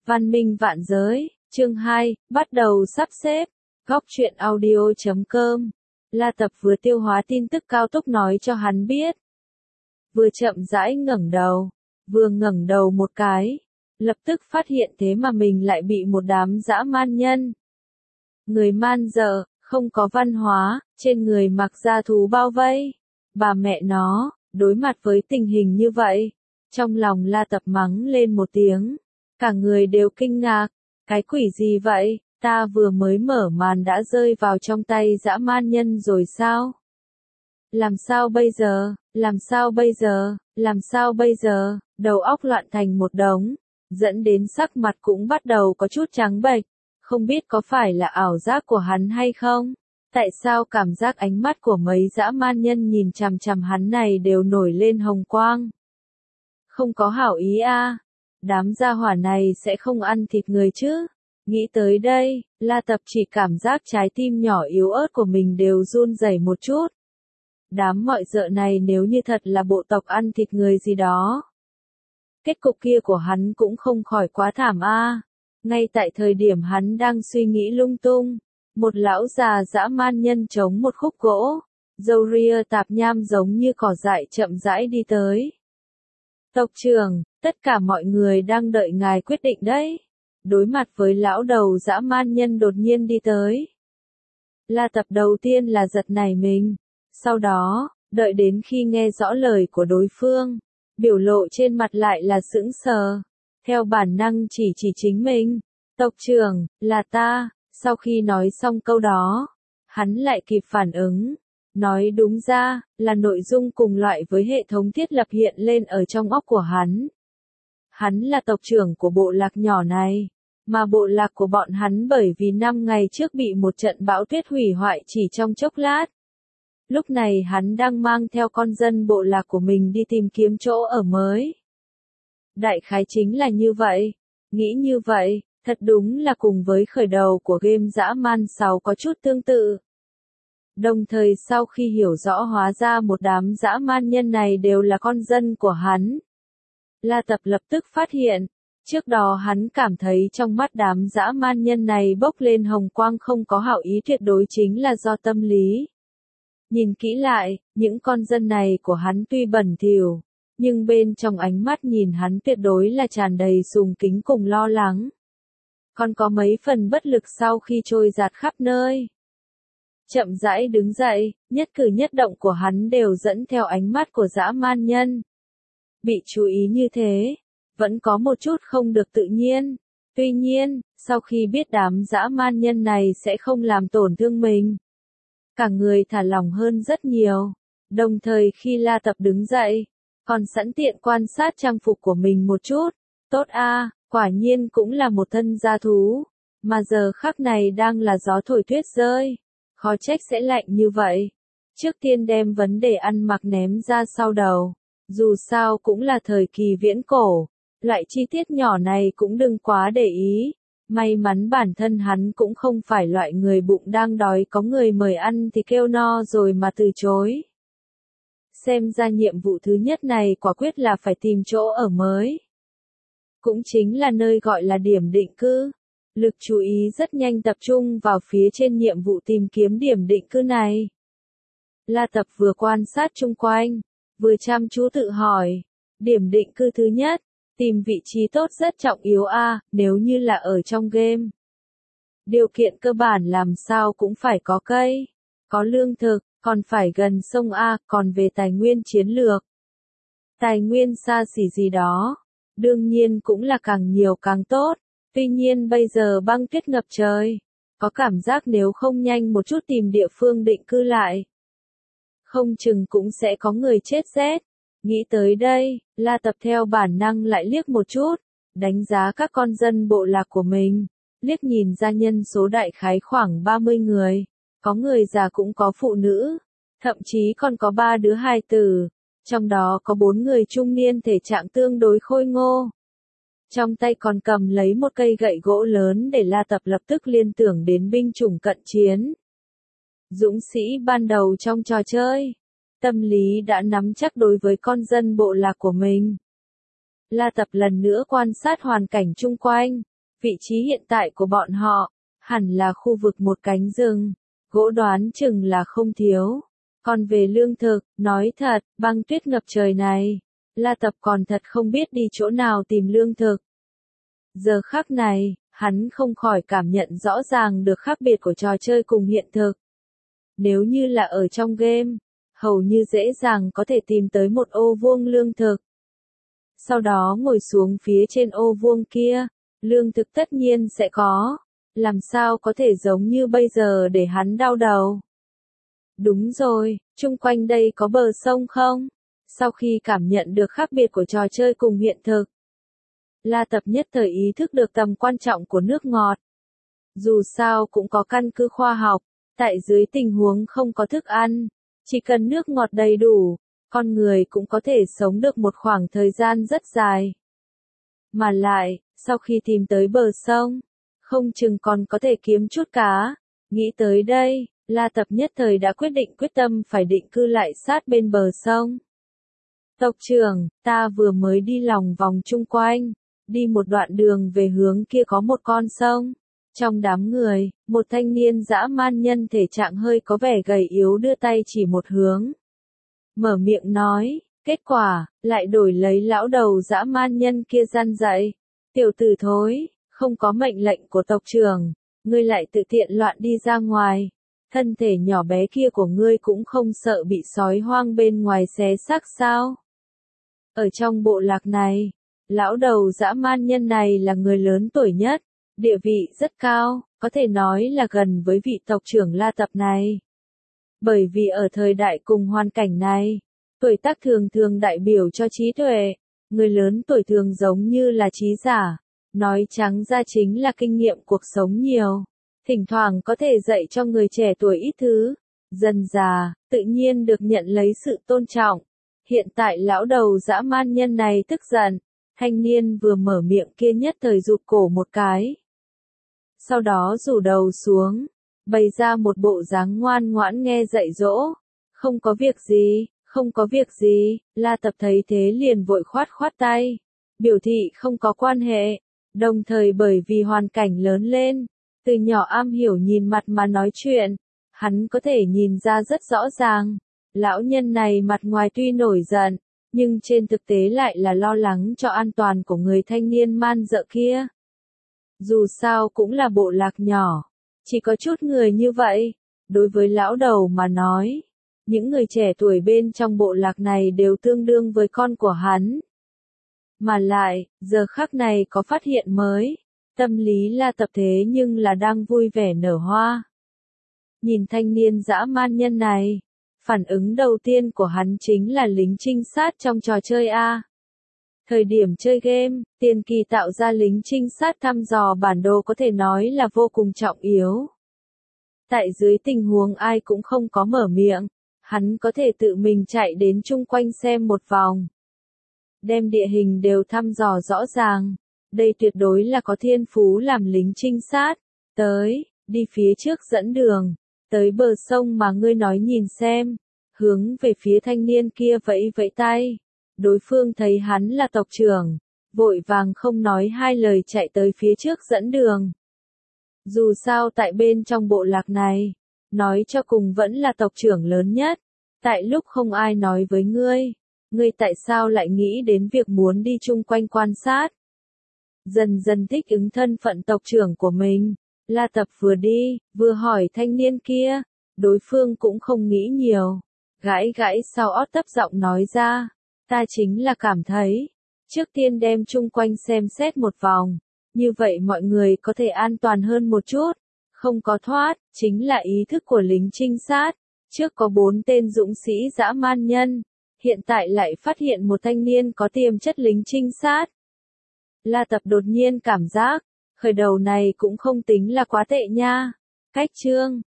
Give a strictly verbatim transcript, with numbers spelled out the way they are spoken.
Văn minh vạn giới, chương hai, bắt đầu sắp xếp. Góc truyện audio chấm com. La Tập vừa tiêu hóa tin tức Cao Túc nói cho hắn biết. Vừa chậm rãi ngẩng đầu, vừa ngẩng đầu một cái, lập tức phát hiện thế mà mình lại bị một đám dã man nhân. Người man dợ, không có văn hóa, trên người mặc da thú bao vây. Bà mẹ nó, đối mặt với tình hình như vậy, trong lòng La Tập mắng lên một tiếng. Cả người đều kinh ngạc, cái quỷ gì vậy, ta vừa mới mở màn đã rơi vào trong tay dã man nhân rồi sao? Làm sao bây giờ, làm sao bây giờ, làm sao bây giờ, đầu óc loạn thành một đống, dẫn đến sắc mặt cũng bắt đầu có chút trắng bệch, không biết có phải là ảo giác của hắn hay không? Tại sao cảm giác ánh mắt của mấy dã man nhân nhìn chằm chằm hắn này đều nổi lên hồng quang? Không có hảo ý a. À. Đám gia hỏa này sẽ không ăn thịt người chứ. Nghĩ tới đây, La Tập chỉ cảm giác trái tim nhỏ yếu ớt của mình đều run rẩy một chút. Đám mọi dợ này nếu như thật là bộ tộc ăn thịt người gì đó. Kết cục kia của hắn cũng không khỏi quá thảm a. À. Ngay tại thời điểm hắn đang suy nghĩ lung tung, một lão già dã man nhân chống một khúc gỗ, râu ria tạp nham giống như cỏ dại chậm rãi đi tới. Tộc trưởng, tất cả mọi người đang đợi ngài quyết định đấy. Đối mặt với lão đầu dã man nhân đột nhiên đi tới. La Tập đầu tiên là giật nảy mình. Sau đó, đợi đến khi nghe rõ lời của đối phương, biểu lộ trên mặt lại là sững sờ. Theo bản năng chỉ chỉ chính mình. Tộc trưởng, là ta. Sau khi nói xong câu đó, hắn lại kịp phản ứng. Nói đúng ra, là nội dung cùng loại với hệ thống thiết lập hiện lên ở trong óc của hắn. Hắn là tộc trưởng của bộ lạc nhỏ này, mà bộ lạc của bọn hắn bởi vì năm ngày trước bị một trận bão tuyết hủy hoại chỉ trong chốc lát. Lúc này hắn đang mang theo con dân bộ lạc của mình đi tìm kiếm chỗ ở mới. Đại khái chính là như vậy. Nghĩ như vậy, thật đúng là cùng với khởi đầu của game dã man sáu có chút tương tự. Đồng thời sau khi hiểu rõ hóa ra một đám dã man nhân này đều là con dân của hắn, La Tập lập tức phát hiện, trước đó hắn cảm thấy trong mắt đám dã man nhân này bốc lên hồng quang không có hảo ý tuyệt đối chính là do tâm lý. Nhìn kỹ lại, những con dân này của hắn tuy bẩn thỉu, nhưng bên trong ánh mắt nhìn hắn tuyệt đối là tràn đầy sùng kính cùng lo lắng. Còn có mấy phần bất lực sau khi trôi giạt khắp nơi. Chậm rãi đứng dậy, nhất cử nhất động của hắn đều dẫn theo ánh mắt của dã man nhân. Bị chú ý như thế, vẫn có một chút không được tự nhiên. Tuy nhiên, sau khi biết đám dã man nhân này sẽ không làm tổn thương mình, cả người thả lỏng hơn rất nhiều. Đồng thời khi La Tập đứng dậy, còn sẵn tiện quan sát trang phục của mình một chút. Tốt a, à, quả nhiên cũng là một thân gia thú, mà giờ khắc này đang là gió thổi tuyết rơi. Khó trách sẽ lạnh như vậy. Trước tiên đem vấn đề ăn mặc ném ra sau đầu. Dù sao cũng là thời kỳ viễn cổ. Loại chi tiết nhỏ này cũng đừng quá để ý. May mắn bản thân hắn cũng không phải loại người bụng đang đói có người mời ăn thì kêu no rồi mà từ chối. Xem ra nhiệm vụ thứ nhất này quả quyết là phải tìm chỗ ở mới. Cũng chính là nơi gọi là điểm định cư. Lực chú ý rất nhanh tập trung vào phía trên nhiệm vụ tìm kiếm điểm định cư này. La Tập vừa quan sát chung quanh, vừa chăm chú tự hỏi, điểm định cư thứ nhất, tìm vị trí tốt rất trọng yếu a, à, nếu như là ở trong game. Điều kiện cơ bản làm sao cũng phải có cây, có lương thực, còn phải gần sông a, còn về tài nguyên chiến lược. Tài nguyên xa xỉ gì đó, đương nhiên cũng là càng nhiều càng tốt. Tuy nhiên bây giờ băng tuyết ngập trời, có cảm giác nếu không nhanh một chút tìm địa phương định cư lại, không chừng cũng sẽ có người chết rét. Nghĩ tới đây, La Tập theo bản năng lại liếc một chút, đánh giá các con dân bộ lạc của mình, liếc nhìn ra nhân số đại khái khoảng ba mươi người, có người già cũng có phụ nữ, thậm chí còn có ba đứa hài tử, trong đó có bốn người trung niên thể trạng tương đối khôi ngô. Trong tay còn cầm lấy một cây gậy gỗ lớn để La Tập lập tức liên tưởng đến binh chủng cận chiến. Dũng sĩ ban đầu trong trò chơi. Tâm lý đã nắm chắc đối với con dân bộ lạc của mình. La Tập lần nữa quan sát hoàn cảnh chung quanh. Vị trí hiện tại của bọn họ, hẳn là khu vực một cánh rừng, gỗ đoán chừng là không thiếu. Còn về lương thực, nói thật, băng tuyết ngập trời này, La Tập còn thật không biết đi chỗ nào tìm lương thực. Giờ khắc này, hắn không khỏi cảm nhận rõ ràng được khác biệt của trò chơi cùng hiện thực. Nếu như là ở trong game, hầu như dễ dàng có thể tìm tới một ô vuông lương thực. Sau đó ngồi xuống phía trên ô vuông kia, lương thực tất nhiên sẽ có, làm sao có thể giống như bây giờ để hắn đau đầu. Đúng rồi, chung quanh đây có bờ sông không? Sau khi cảm nhận được khác biệt của trò chơi cùng hiện thực, La Tập nhất thời ý thức được tầm quan trọng của nước ngọt. Dù sao cũng có căn cứ khoa học, tại dưới tình huống không có thức ăn, chỉ cần nước ngọt đầy đủ, con người cũng có thể sống được một khoảng thời gian rất dài. Mà lại, sau khi tìm tới bờ sông, không chừng còn có thể kiếm chút cá. Nghĩ tới đây, La Tập nhất thời đã quyết định quyết tâm phải định cư lại sát bên bờ sông. Tộc trưởng, ta vừa mới đi lòng vòng chung quanh, đi một đoạn đường về hướng kia có một con sông. Trong đám người, một thanh niên dã man nhân thể trạng hơi có vẻ gầy yếu đưa tay chỉ một hướng. Mở miệng nói, kết quả, lại đổi lấy lão đầu dã man nhân kia gian dạy. Tiểu tử thối, không có mệnh lệnh của tộc trưởng, ngươi lại tự tiện loạn đi ra ngoài. Thân thể nhỏ bé kia của ngươi cũng không sợ bị sói hoang bên ngoài xé xác sao? Ở trong bộ lạc này, lão đầu dã man nhân này là người lớn tuổi nhất, địa vị rất cao, có thể nói là gần với vị tộc trưởng La Tập này. Bởi vì ở thời đại cùng hoàn cảnh này, tuổi tác thường thường đại biểu cho trí tuệ, người lớn tuổi thường giống như là trí giả, nói trắng ra chính là kinh nghiệm cuộc sống nhiều, thỉnh thoảng có thể dạy cho người trẻ tuổi ít thứ, dần già, tự nhiên được nhận lấy sự tôn trọng. Hiện tại lão đầu dã man nhân này tức giận, thanh niên vừa mở miệng kia nhất thời rụt cổ một cái. Sau đó rủ đầu xuống, bày ra một bộ dáng ngoan ngoãn nghe dạy dỗ. Không có việc gì, không có việc gì, La Tập thấy thế liền vội khoát khoát tay, biểu thị không có quan hệ, đồng thời bởi vì hoàn cảnh lớn lên, từ nhỏ am hiểu nhìn mặt mà nói chuyện, hắn có thể nhìn ra rất rõ ràng, lão nhân này mặt ngoài tuy nổi giận, nhưng trên thực tế lại là lo lắng cho an toàn của người thanh niên man dợ kia. Dù sao cũng là bộ lạc nhỏ, chỉ có chút người như vậy, đối với lão đầu mà nói, những người trẻ tuổi bên trong bộ lạc này đều tương đương với con của hắn. Mà lại, giờ khắc này có phát hiện mới, tâm lý La Tập thế nhưng là đang vui vẻ nở hoa. Nhìn thanh niên dã man nhân này, phản ứng đầu tiên của hắn chính là lính trinh sát trong trò chơi A. Thời điểm chơi game, tiền kỳ tạo ra lính trinh sát thăm dò bản đồ có thể nói là vô cùng trọng yếu. Tại dưới tình huống ai cũng không có mở miệng, hắn có thể tự mình chạy đến chung quanh xem một vòng. Đem địa hình đều thăm dò rõ ràng. Đây tuyệt đối là có thiên phú làm lính trinh sát. Tới, đi phía trước dẫn đường. Tới bờ sông mà ngươi nói nhìn xem. Hướng về phía thanh niên kia vẫy vẫy tay. Đối phương thấy hắn là tộc trưởng, vội vàng không nói hai lời chạy tới phía trước dẫn đường. Dù sao tại bên trong bộ lạc này, nói cho cùng vẫn là tộc trưởng lớn nhất. Tại lúc không ai nói với ngươi, ngươi tại sao lại nghĩ đến việc muốn đi chung quanh quan sát? Dần dần thích ứng thân phận tộc trưởng của mình, La Tập vừa đi, vừa hỏi thanh niên kia, đối phương cũng không nghĩ nhiều, gãi gãi sau ót tấp giọng nói ra, ta chính là cảm thấy, trước tiên đem chung quanh xem xét một vòng, như vậy mọi người có thể an toàn hơn một chút, không có thoát, chính là ý thức của lính trinh sát, trước có bốn tên dũng sĩ dã man nhân, hiện tại lại phát hiện một thanh niên có tiềm chất lính trinh sát. La Tập đột nhiên cảm giác, khởi đầu này cũng không tính là quá tệ nha. Cách chương